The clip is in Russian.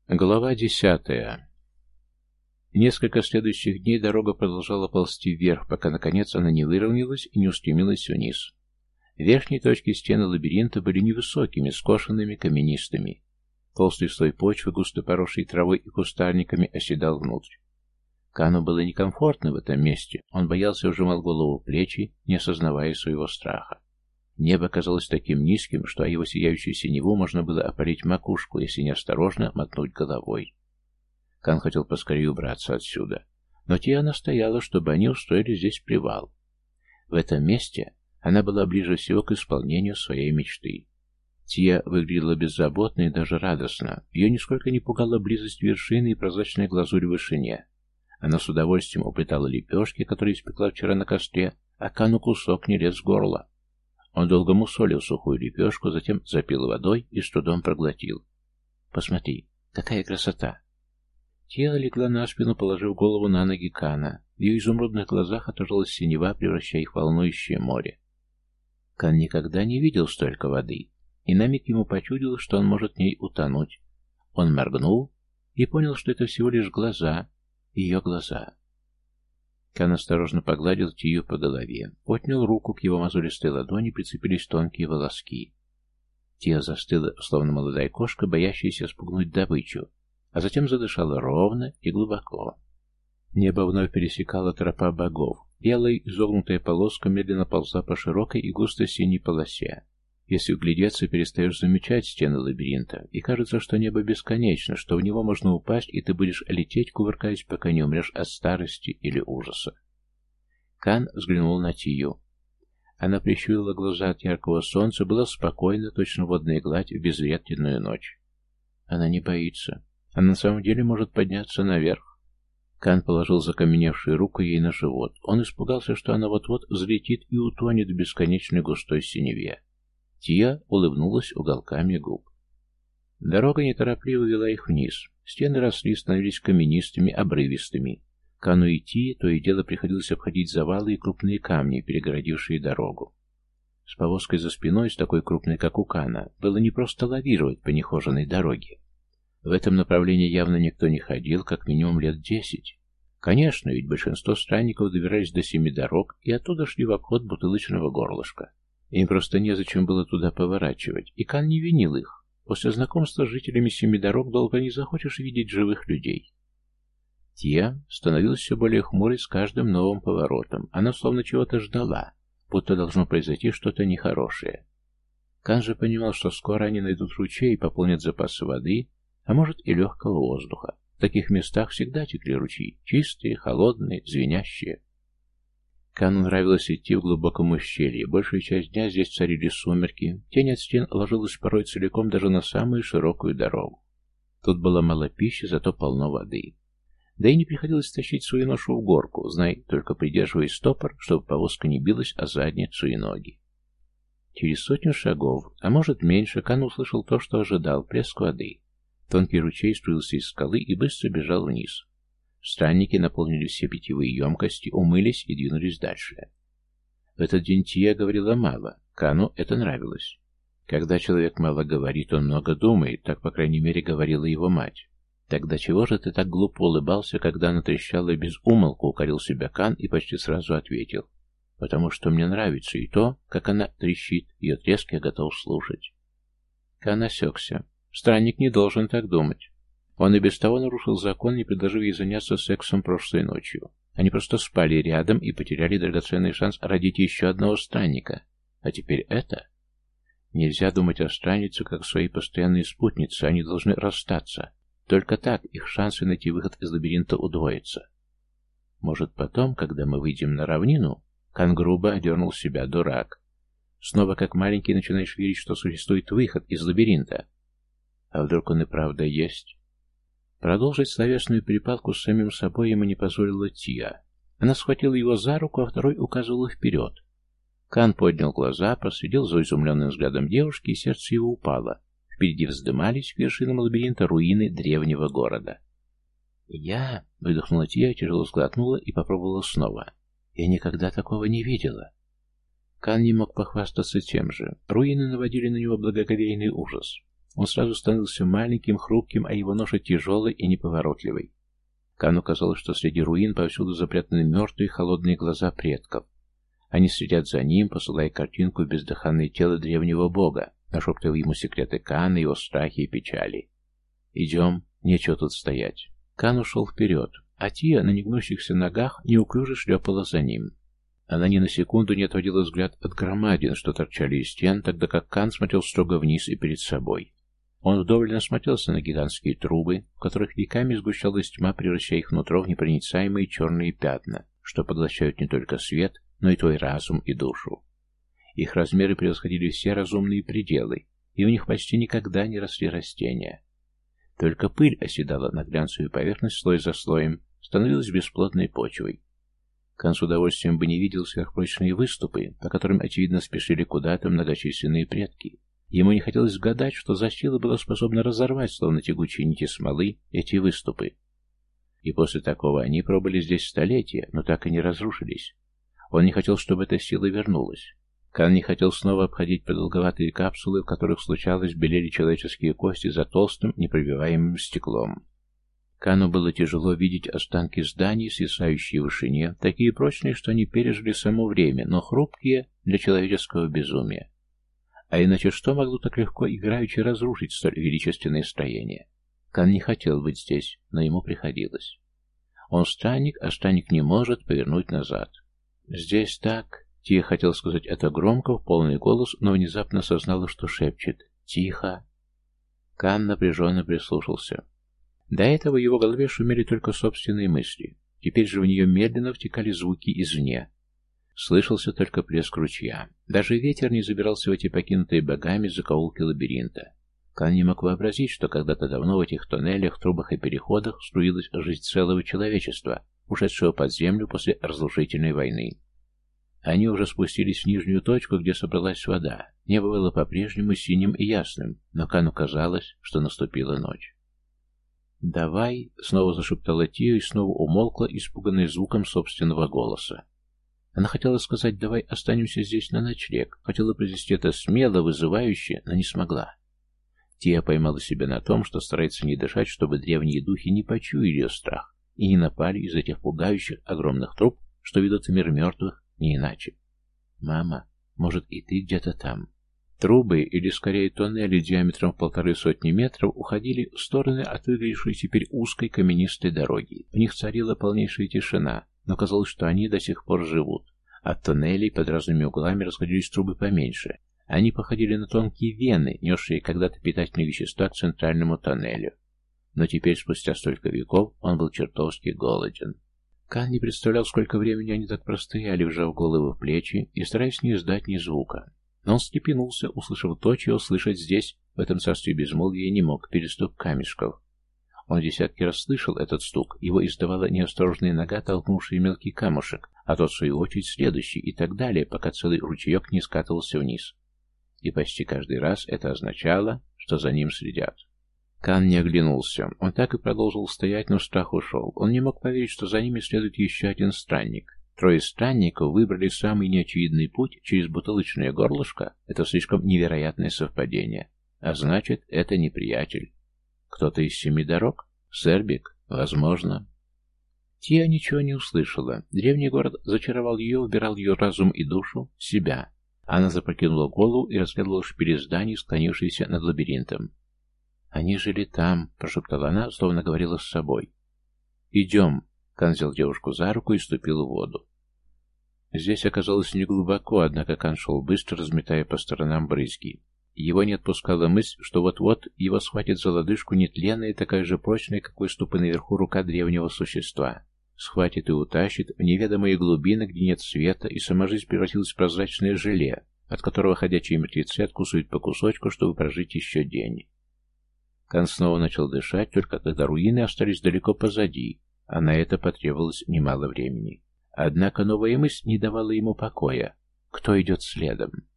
Глава 10. Несколько следующих дней дорога продолжала ползти вверх, пока, наконец, она не выровнялась и не устремилась вниз. Верхние точки стены лабиринта были невысокими, скошенными, каменистыми. Толстый слой почвы, густо поросший травой и кустарниками, оседал внутрь. Кану было некомфортно в этом месте, он боялся и сжимал голову в плечи, не осознавая своего страха. Небо казалось таким низким, что о его сияющую синеву можно было опалить макушку, если неосторожно мотнуть головой. Кан хотел поскорее убраться отсюда, но Тия настояла, чтобы они устроили здесь привал. В этом месте она была ближе всего к исполнению своей мечты. Тия выглядела беззаботно и даже радостно. Ее нисколько не пугала близость вершины и прозрачная глазурь в вышине. Она с удовольствием уплетала лепешки, которые испекла вчера на костре, а Кану кусок не лез в горло. Он долго мусолил сухую лепешку, затем запил водой и с трудом проглотил. «Посмотри, какая красота!» Тия легла на спину, положив голову на ноги Кана. В ее изумрудных глазах отражалась синева, превращая их в волнующее море. Кан никогда не видел столько воды, и на миг ему почудилось, что он может в ней утонуть. Он моргнул и понял, что это всего лишь глаза, ее глаза. Кан осторожно погладил Тию по голове, отнял руку, к его мозолистой ладони прицепились тонкие волоски. Тия застыла, словно молодая кошка, боящаяся спугнуть добычу, а затем задышала ровно и глубоко. Небо вновь пересекала тропа богов. Белая изогнутая полоска медленно ползла по широкой и густо синей полосе. Если углядеться, перестаешь замечать стены лабиринта, и кажется, что небо бесконечно, что в него можно упасть, и ты будешь лететь, кувыркаясь, пока не умрешь от старости или ужаса. Кан взглянул на Тию. Она прищурила глаза от яркого солнца, была спокойна, точно водная гладь в безветренную ночь. Она не боится. Она на самом деле может подняться наверх. Кан положил закаменевшую руку ей на живот. Он испугался, что она вот-вот взлетит и утонет в бесконечной густой синеве. Тия улыбнулась уголками губ. Дорога неторопливо вела их вниз. Стены росли, становились каменистыми, обрывистыми. Кану и Тии то и дело приходилось обходить завалы и крупные камни, перегородившие дорогу. С повозкой за спиной, с такой крупной, как у Кана, было не просто лавировать по нехоженной дороге. В этом направлении явно никто не ходил, как минимум лет 10. Конечно, ведь большинство странников добирались до 7 дорог и оттуда шли в обход бутылочного горлышка. Им просто незачем было туда поворачивать, и Кан не винил их. После знакомства с жителями 7 дорог долго не захочешь видеть живых людей. Тия становилась все более хмурой с каждым новым поворотом. Она словно чего-то ждала, будто должно произойти что-то нехорошее. Кан же понимал, что скоро они найдут ручей и пополнят запасы воды, а может и легкого воздуха. В таких местах всегда текли ручьи, чистые, холодные, звенящие. Кану нравилось идти в глубоком ущелье. Большую часть дня здесь царили сумерки. Тень от стен ложилась порой целиком даже на самую широкую дорогу. Тут было мало пищи, зато полно воды. Да и не приходилось тащить свою ношу в горку, знай, только придерживая стопор, чтобы повозка не билась о задницу и ноги. Через 100 шагов, а может меньше, Кан услышал то, что ожидал, плеск воды. Тонкий ручей струился из скалы и быстро бежал вниз. Странники наполнили все питьевые емкости, умылись и двинулись дальше. В этот день Тия говорила мало. Кану это нравилось. Когда человек мало говорит, он много думает, так, по крайней мере, говорила его мать. Тогда чего же ты так глупо улыбался, когда она трещала без умолку, укорил себя Кан и почти сразу ответил. Потому что мне нравится и то, как она трещит, ее треск я готов слушать. Кан осекся. Странник не должен так думать. Он и без того нарушил закон, не предложив ей заняться сексом прошлой ночью. Они просто спали рядом и потеряли драгоценный шанс родить еще одного странника. А теперь это? Нельзя думать о страннице, как своей постоянной спутнице, они должны расстаться. Только так их шансы найти выход из лабиринта удвоятся. Может, потом, когда мы выйдем на равнину? Кан грубо одернул себя, дурак. Снова, как маленький, начинаешь верить, что существует выход из лабиринта. А вдруг он и правда есть? Продолжить словесную перепалку с самим собой ему не позволила Тия. Она схватила его за руку, а второй указывала вперед. Кан поднял глаза, проследил за изумленным взглядом девушки, и сердце его упало. Впереди вздымались к вершинам лабиринта руины древнего города. «Я...» — выдохнула Тия, тяжело сглотнула и попробовала снова. «Я никогда такого не видела». Кан не мог похвастаться тем же. Руины наводили на него благоговейный ужас. Он сразу становился маленьким, хрупким, а его ноша тяжелой и неповоротливой. Кану казалось, что среди руин повсюду запрятаны мертвые холодные глаза предков. Они следят за ним, посылая картинку в бездыханное тело древнего бога, нашептывая ему секреты Кана, его страхи и печали. «Идем, нечего тут стоять». Кан ушел вперед, а Тия на негнущихся ногах неуклюже шлепала за ним. Она ни на секунду не отводила взгляд от громадин, что торчали из стен, тогда как Кан смотрел строго вниз и перед собой. Он вдоволь насмотрелся на гигантские трубы, в которых веками сгущалась тьма, превращая их нутро в непроницаемые черные пятна, что поглощают не только свет, но и твой разум и душу. Их размеры превосходили все разумные пределы, и в них почти никогда не росли растения. Только пыль оседала на глянцевую поверхность слой за слоем, становилась бесплодной почвой. Кан с удовольствием бы не видел сверхпрочные выступы, по которым, очевидно, спешили куда-то многочисленные предки. Ему не хотелось гадать, что за сила была способна разорвать, словно тягучие нити смолы, эти выступы. И после такого они пробыли здесь столетия, но так и не разрушились. Он не хотел, чтобы эта сила вернулась. Кан не хотел снова обходить продолговатые капсулы, в которых случалось белели человеческие кости за толстым, непробиваемым стеклом. Кану было тяжело видеть останки зданий, свисающие в вышине, такие прочные, что они пережили само время, но хрупкие для человеческого безумия. А иначе что могло так легко играючи разрушить столь величественное строение? Кан не хотел быть здесь, но ему приходилось. Он странник, а странник не может повернуть назад. «Здесь так...» Тия хотел сказать это громко, в полный голос, но внезапно осознала, что шепчет. «Тихо!» Кан напряженно прислушался. До этого в его голове шумели только собственные мысли. Теперь же в нее медленно втекали звуки извне. Слышался только плеск ручья. Даже ветер не забирался в эти покинутые богами закоулки лабиринта. Кан не мог вообразить, что когда-то давно в этих тоннелях, трубах и переходах струилась жизнь целого человечества, ушедшего под землю после разрушительной войны. Они уже спустились в нижнюю точку, где собралась вода. Небо было по-прежнему синим и ясным, но Кану казалось, что наступила ночь. «Давай», — снова зашептала Тия и снова умолкла, испуганная звуком собственного голоса. Она хотела сказать «давай останемся здесь на ночлег», хотела произнести это смело, вызывающе, но не смогла. Тия поймала себя на том, что старается не дышать, чтобы древние духи не почуяли ее страх и не напали из этих пугающих огромных труб, что ведут в мир мертвых, не иначе. «Мама, может, и ты где-то там?» Трубы, или скорее тоннели диаметром в 150 метров, уходили в стороны от выглядевшей теперь узкой каменистой дороги. В них царила полнейшая тишина, но казалось, что они до сих пор живут. От тоннелей под разными углами расходились трубы поменьше. Они походили на тонкие вены, несшие когда-то питательные вещества к центральному тоннелю. Но теперь, спустя столько веков, он был чертовски голоден. Кан не представлял, сколько времени они так простояли, вжав голову в плечи и стараясь не издать ни звука. Но он встрепенулся, услышав то, чего слышать здесь, в этом царстве безмолвия, не мог, перестук камешков. Он десятки раз слышал этот стук, его издавала неосторожная нога, толкнувшая мелкий камушек, а тот, в свою очередь, следующий, и так далее, пока целый ручеек не скатывался вниз. И почти каждый раз это означало, что за ним следят. Кан не оглянулся. Он так и продолжил стоять, но страх ушел. Он не мог поверить, что за ними следует еще один странник. Трое странников выбрали самый неочевидный путь через бутылочное горлышко. Это слишком невероятное совпадение. А значит, это не приятель. Кто-то из 7 дорог? Сербик? Возможно. Тия ничего не услышала. Древний город зачаровал ее, убирал ее разум и душу, себя. Она запрокинула голову и разглядывала шпили зданий, склонившиеся над лабиринтом. «Они жили там», — прошептала она, словно говорила с собой. «Идем», — Кан взял девушку за руку и ступил в воду. Здесь оказалось неглубоко, однако Кан шел быстро, разметая по сторонам брызги. Его не отпускала мысль, что вот-вот его схватит за лодыжку нетленная, такая же прочная, как выступы наверху рука древнего существа. Схватит и утащит в неведомые глубины, где нет света, и сама жизнь превратилась в прозрачное желе, от которого ходячие мертвецы откусывают по кусочку, чтобы прожить еще день. Кан снова начал дышать, только когда руины остались далеко позади, а на это потребовалось немало времени. Однако новая мысль не давала ему покоя. Кто идет следом?